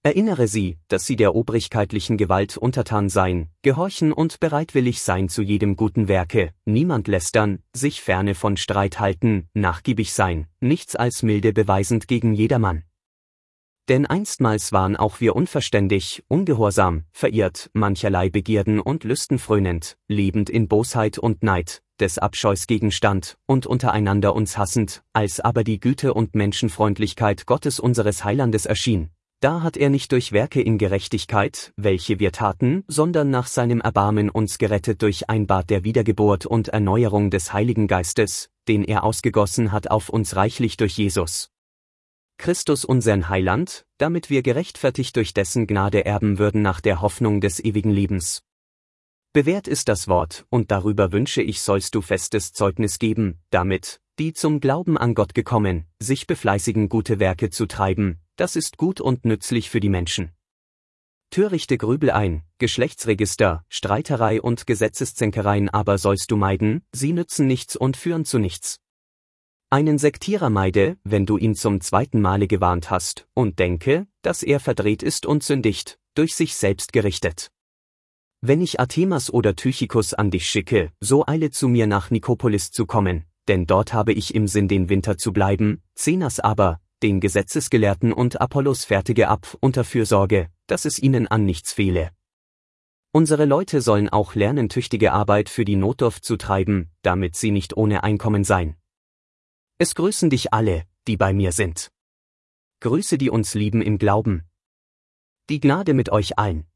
Erinnere sie, dass sie der obrigkeitlichen Gewalt untertan seien, gehorchen und bereitwillig sein zu jedem guten Werke, niemand lästern, sich ferne von Streit halten, nachgiebig sein, nichts als Milde beweisend gegen jedermann. Denn einstmals waren auch wir unverständig, ungehorsam, verirrt, mancherlei Begierden und Lüsten frönend, lebend in Bosheit und Neid, des Abscheus Gegenstand, und untereinander uns hassend, als aber die Güte und Menschenfreundlichkeit Gottes unseres Heilandes erschien. Da hat er nicht durch Werke in Gerechtigkeit, welche wir taten, sondern nach seinem Erbarmen uns gerettet durch ein Bad der Wiedergeburt und Erneuerung des Heiligen Geistes, den er ausgegossen hat auf uns reichlich durch Jesus Christus unseren Heiland, damit wir gerechtfertigt durch dessen Gnade erben würden nach der Hoffnung des ewigen Lebens. Bewährt ist das Wort, und darüber wünsche ich, sollst du festes Zeugnis geben, damit, die zum Glauben an Gott gekommen, sich befleißigen, gute Werke zu treiben, das ist gut und nützlich für die Menschen. Törichte Grübeleien, Geschlechtsregister, Streiterei und Gesetzeszänkereien aber sollst du meiden, sie nützen nichts und führen zu nichts. Einen Sektierer meide, wenn du ihn zum zweiten Male gewarnt hast, und denke, dass er verdreht ist und sündigt, durch sich selbst gerichtet. Wenn ich Artemas oder Tychikus an dich schicke, so eile zu mir nach Nikopolis zu kommen, denn dort habe ich im Sinn, den Winter zu bleiben, Zenas aber, den Gesetzesgelehrten, und Apollos fertige ab, unter Fürsorge, dass es ihnen an nichts fehle. Unsere Leute sollen auch lernen, tüchtige Arbeit für die Notdurft zu treiben, damit sie nicht ohne Einkommen seien. Es grüßen dich alle, die bei mir sind. Grüße die uns lieben im Glauben. Die Gnade mit euch allen.